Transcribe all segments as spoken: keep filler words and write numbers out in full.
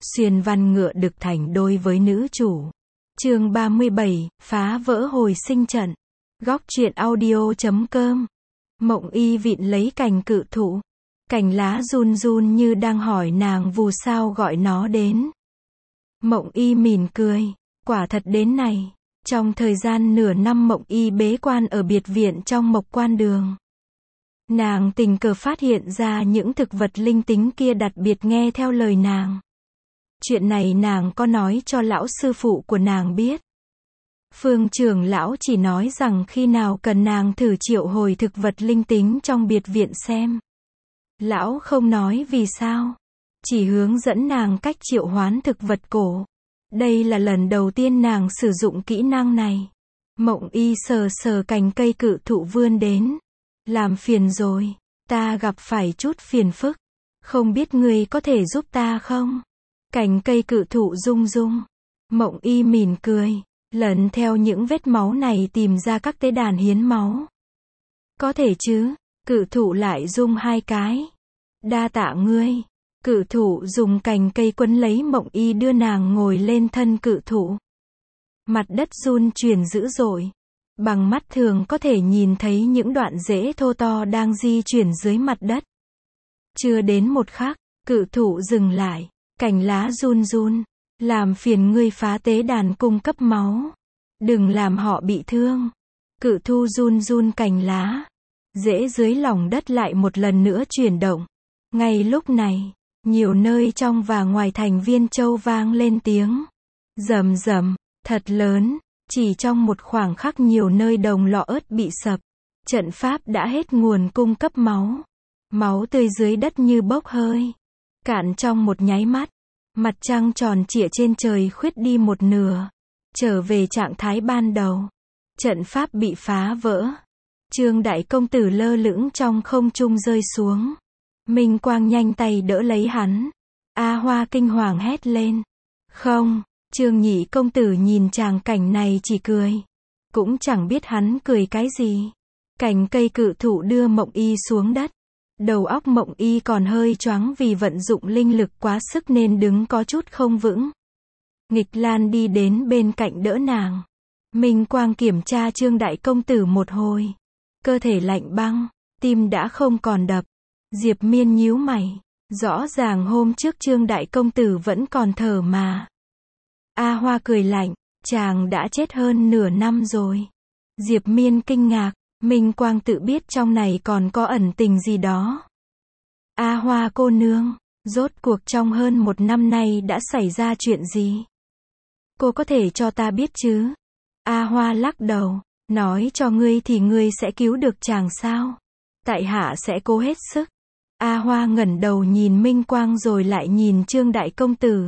Xuyên văn ngựa đực thành đôi với nữ chủ. Chương ba mươi bảy, phá vỡ hồi sinh trận. Góc truyện audio chấm com. Mộng Y vịn lấy cành cự thụ. Cành lá run run như đang hỏi nàng vù sao gọi nó đến. Mộng Y mỉm cười. Quả thật đến này. Trong thời gian nửa năm Mộng Y bế quan ở biệt viện trong Mộc Quan Đường. Nàng tình cờ phát hiện ra những thực vật linh tính kia đặc biệt nghe theo lời nàng. Chuyện này nàng có nói cho lão sư phụ của nàng biết. Phương trưởng lão chỉ nói rằng khi nào cần nàng thử triệu hồi thực vật linh tính trong biệt viện xem. Lão không nói vì sao. Chỉ hướng dẫn nàng cách triệu hoán thực vật cổ. Đây là lần đầu tiên nàng sử dụng kỹ năng này. Mộng Y sờ sờ cành cây cự thụ vươn đến. Làm phiền rồi. Ta gặp phải chút phiền phức. Không biết ngươi có thể giúp ta không? Cành cây cự thụ rung rung. Mộng Y mỉm cười. Lần theo những vết máu này tìm ra các tế đàn hiến máu. Có thể chứ. Cự thụ lại rung hai cái. Đa tạ ngươi. Cự thụ dùng cành cây quấn lấy Mộng Y đưa nàng ngồi lên thân cự thụ. Mặt đất run chuyển dữ dội. Bằng mắt thường có thể nhìn thấy những đoạn rễ thô to đang di chuyển dưới mặt đất. Chưa đến một khắc, cự thụ dừng lại. Cành lá run run. Làm phiền ngươi phá tế đàn cung cấp máu. Đừng làm họ bị thương. Cự thụ run run cành lá. Rễ dưới lòng đất lại một lần nữa chuyển động. Ngay lúc này, nhiều nơi trong và ngoài thành Viên Châu vang lên tiếng. Rầm rầm, thật lớn. Chỉ trong một khoảng khắc nhiều nơi đồng lọ ớt bị sập. Trận pháp đã hết nguồn cung cấp máu. Máu tươi dưới đất như bốc hơi. Cạn trong một nháy mắt. Mặt trăng tròn trịa trên trời khuyết đi một nửa. Trở về trạng thái ban đầu. Trận pháp bị phá vỡ. Trương đại công tử lơ lửng trong không trung rơi xuống. Minh Quang nhanh tay đỡ lấy hắn. A Hoa kinh hoàng hét lên. Không. Trương nhị công tử nhìn tràng cảnh này chỉ cười. Cũng chẳng biết hắn cười cái gì. Cành cây cự thụ đưa Mộng Y xuống đất. Đầu óc Mộng Y còn hơi choáng vì vận dụng linh lực quá sức nên đứng có chút không vững. Nghịch Lan đi đến bên cạnh đỡ nàng. Minh Quang kiểm tra Trương đại công tử một hồi. Cơ thể lạnh băng, tim đã không còn đập. Diệp Miên nhíu mày. Rõ ràng hôm trước Trương đại công tử vẫn còn thở mà. A Hoa cười lạnh, chàng đã chết hơn nửa năm rồi. Diệp Miên kinh ngạc, Minh Quang tự biết trong này còn có ẩn tình gì đó. A Hoa cô nương, rốt cuộc trong hơn một năm nay đã xảy ra chuyện gì? Cô có thể cho ta biết chứ? A Hoa lắc đầu, nói cho ngươi thì ngươi sẽ cứu được chàng sao? Tại hạ sẽ cố hết sức. A Hoa ngẩng đầu nhìn Minh Quang rồi lại nhìn Trương đại công tử.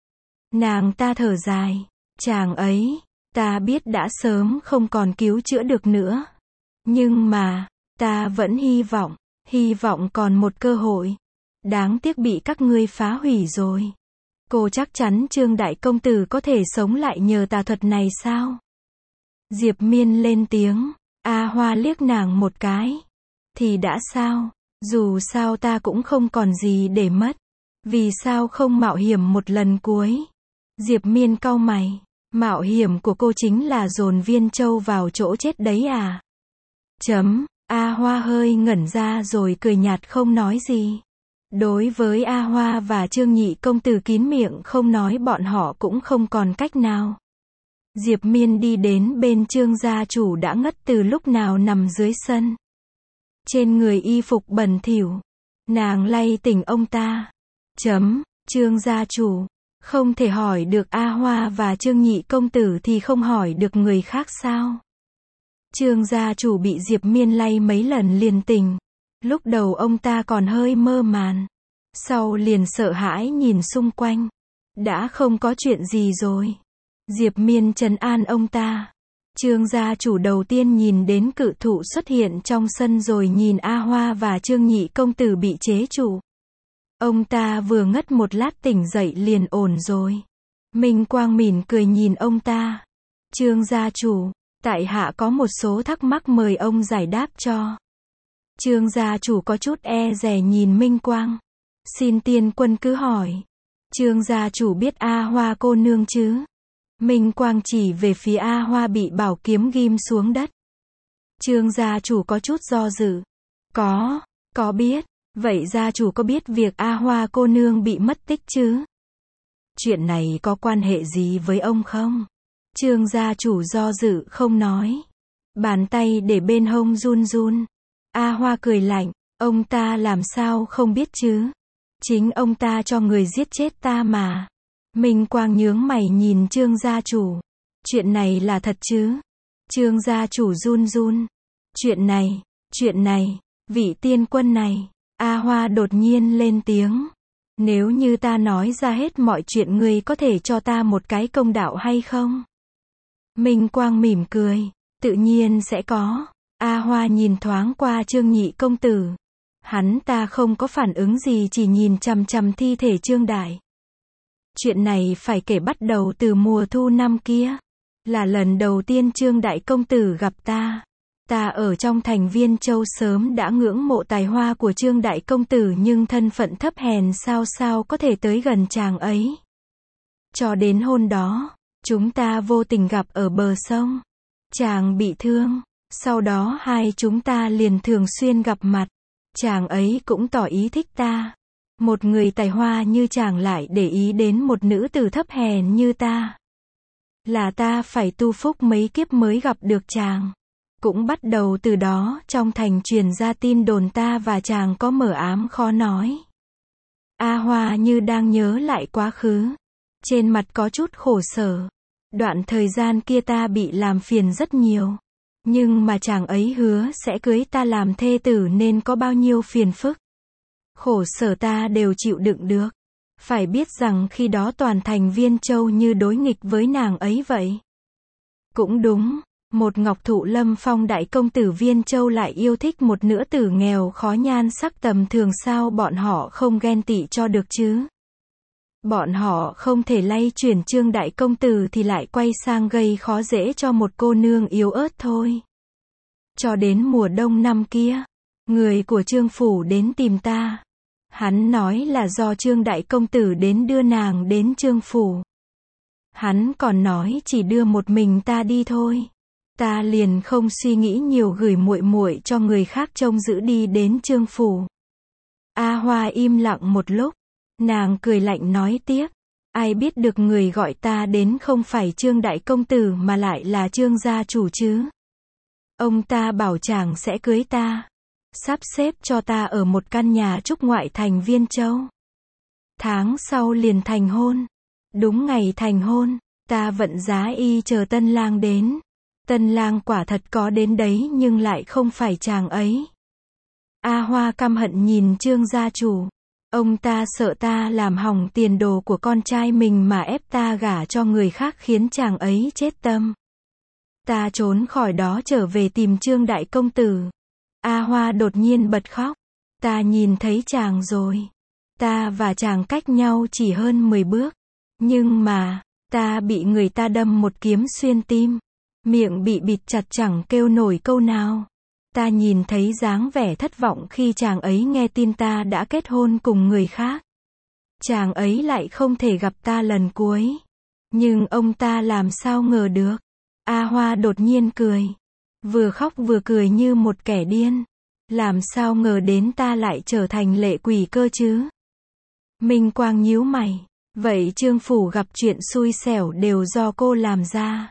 Nàng ta thở dài, chàng ấy, ta biết đã sớm không còn cứu chữa được nữa. Nhưng mà, ta vẫn hy vọng, hy vọng còn một cơ hội. Đáng tiếc bị các ngươi phá hủy rồi. Cô chắc chắn Trương đại công tử có thể sống lại nhờ tà thuật này sao? Diệp Miên lên tiếng, A Hoa liếc nàng một cái. Thì đã sao, dù sao ta cũng không còn gì để mất. Vì sao không mạo hiểm một lần cuối? Diệp Miên cau mày, mạo hiểm của cô chính là dồn Viên Châu vào chỗ chết đấy à? Chấm, A Hoa hơi ngẩn ra rồi cười nhạt không nói gì. Đối với A Hoa và Trương nhị công tử kín miệng không nói bọn họ cũng không còn cách nào. Diệp Miên đi đến bên Trương gia chủ đã ngất từ lúc nào nằm dưới sân. Trên người y phục bẩn thỉu. Nàng lay tỉnh ông ta. Chấm, Trương gia chủ. Không thể hỏi được A Hoa và Trương nhị công tử thì không hỏi được người khác sao? Trương gia chủ bị Diệp Miên lay mấy lần liền tỉnh. Lúc đầu ông ta còn hơi mơ màng. Sau liền sợ hãi nhìn xung quanh. Đã không có chuyện gì rồi. Diệp Miên trấn an ông ta. Trương gia chủ đầu tiên nhìn đến cự thụ xuất hiện trong sân rồi nhìn A Hoa và Trương nhị công tử bị chế trụ. Ông ta vừa ngất một lát tỉnh dậy liền ổn rồi. Minh Quang mỉm cười nhìn ông ta. Trương gia chủ, tại hạ có một số thắc mắc mời ông giải đáp cho. Trương gia chủ có chút e dè nhìn Minh Quang. Xin tiên quân cứ hỏi. Trương gia chủ biết A Hoa cô nương chứ? Minh Quang chỉ về phía A Hoa bị bảo kiếm ghim xuống đất. Trương gia chủ có chút do dự. Có, có biết. Vậy gia chủ có biết việc A Hoa cô nương bị mất tích chứ? Chuyện này có quan hệ gì với ông không? Trương gia chủ do dự không nói. Bàn tay để bên hông run run. A Hoa cười lạnh, ông ta làm sao không biết chứ? Chính ông ta cho người giết chết ta mà. Minh Quang nhướng mày nhìn Trương gia chủ. Chuyện này là thật chứ? Trương gia chủ run run. Chuyện này, chuyện này, vị tiên quân này. A Hoa đột nhiên lên tiếng. Nếu như ta nói ra hết mọi chuyện ngươi có thể cho ta một cái công đạo hay không? Minh Quang mỉm cười. Tự nhiên sẽ có. A Hoa nhìn thoáng qua Trương nhị công tử. Hắn ta không có phản ứng gì, chỉ nhìn chằm chằm thi thể Trương Đại. Chuyện này phải kể bắt đầu từ mùa thu năm kia. Là lần đầu tiên Trương Đại công tử gặp ta. Ta ở trong thành Viên Châu sớm đã ngưỡng mộ tài hoa của Trương Đại công tử, nhưng thân phận thấp hèn sao sao có thể tới gần chàng ấy. Cho đến hôm đó, chúng ta vô tình gặp ở bờ sông. Chàng bị thương, sau đó hai chúng ta liền thường xuyên gặp mặt. Chàng ấy cũng tỏ ý thích ta. Một người tài hoa như chàng lại để ý đến một nữ tử thấp hèn như ta. Là ta phải tu phúc mấy kiếp mới gặp được chàng. Cũng bắt đầu từ đó, trong thành truyền ra tin đồn ta và chàng có mờ ám khó nói. A Hoa như đang nhớ lại quá khứ. Trên mặt có chút khổ sở. Đoạn thời gian kia ta bị làm phiền rất nhiều. Nhưng mà chàng ấy hứa sẽ cưới ta làm thê tử nên có bao nhiêu phiền phức. Khổ sở ta đều chịu đựng được. Phải biết rằng khi đó toàn thành Viên Châu như đối nghịch với nàng ấy vậy. Cũng đúng, một ngọc thụ lâm phong đại công tử Viên Châu lại yêu thích một nữ tử nghèo khó nhan sắc tầm thường, sao bọn họ không ghen tị cho được chứ? Bọn họ không thể lay chuyển Trương đại công tử thì lại quay sang gây khó dễ cho một cô nương yếu ớt thôi. Cho đến mùa đông năm kia, người của Trương phủ đến tìm ta. Hắn nói là do Trương đại công tử đến đưa nàng đến Trương phủ. Hắn còn nói chỉ đưa một mình ta đi thôi. Ta liền không suy nghĩ nhiều gửi muội muội cho người khác trông giữ đi đến Trương phủ. A Hoa im lặng một lúc. Nàng cười lạnh nói tiếp. Ai biết được người gọi ta đến không phải Trương đại công tử mà lại là Trương gia chủ chứ? Ông ta bảo chàng sẽ cưới ta. Sắp xếp cho ta ở một căn nhà trúc ngoại thành Viên Châu. Tháng sau liền thành hôn. Đúng ngày thành hôn, ta vận giá y chờ tân lang đến. Tân lang quả thật có đến đấy nhưng lại không phải chàng ấy. A Hoa căm hận nhìn Trương gia chủ. Ông ta sợ ta làm hỏng tiền đồ của con trai mình mà ép ta gả cho người khác khiến chàng ấy chết tâm. Ta trốn khỏi đó trở về tìm Trương đại công tử. A Hoa đột nhiên bật khóc. Ta nhìn thấy chàng rồi. Ta và chàng cách nhau chỉ hơn mười bước. Nhưng mà, ta bị người ta đâm một kiếm xuyên tim. Miệng bị bịt chặt chẳng kêu nổi câu nào. Ta nhìn thấy dáng vẻ thất vọng khi chàng ấy nghe tin ta đã kết hôn cùng người khác. Chàng ấy lại không thể gặp ta lần cuối. Nhưng ông ta làm sao ngờ được. A Hoa đột nhiên cười. Vừa khóc vừa cười như một kẻ điên. Làm sao ngờ đến ta lại trở thành lệ quỷ cơ chứ? Minh Quang nhíu mày. Vậy Trương phủ gặp chuyện xui xẻo đều do cô làm ra.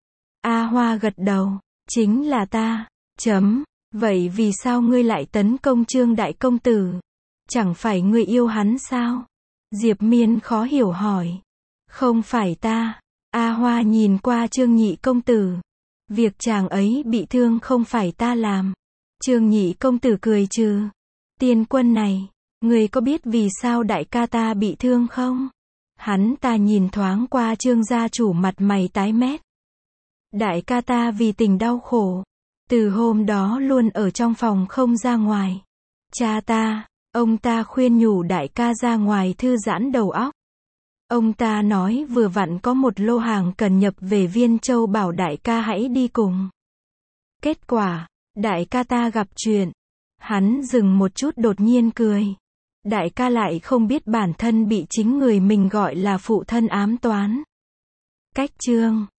A Hoa gật đầu. Chính là ta. Chấm. Vậy vì sao ngươi lại tấn công Trương đại công tử? Chẳng phải ngươi yêu hắn sao? Diệp Miên khó hiểu hỏi. Không phải ta. A Hoa nhìn qua Trương nhị công tử. Việc chàng ấy bị thương không phải ta làm. Trương nhị công tử cười trừ. Tiên quân này, ngươi có biết vì sao đại ca ta bị thương không? Hắn ta nhìn thoáng qua Trương gia chủ, mặt mày tái mét. Đại ca ta vì tình đau khổ. Từ hôm đó luôn ở trong phòng không ra ngoài. Cha ta, ông ta khuyên nhủ đại ca ra ngoài thư giãn đầu óc. Ông ta nói vừa vặn có một lô hàng cần nhập về Viên Châu, bảo đại ca hãy đi cùng. Kết quả, đại ca ta gặp chuyện. Hắn dừng một chút đột nhiên cười. Đại ca lại không biết bản thân bị chính người mình gọi là phụ thân ám toán. Cách chương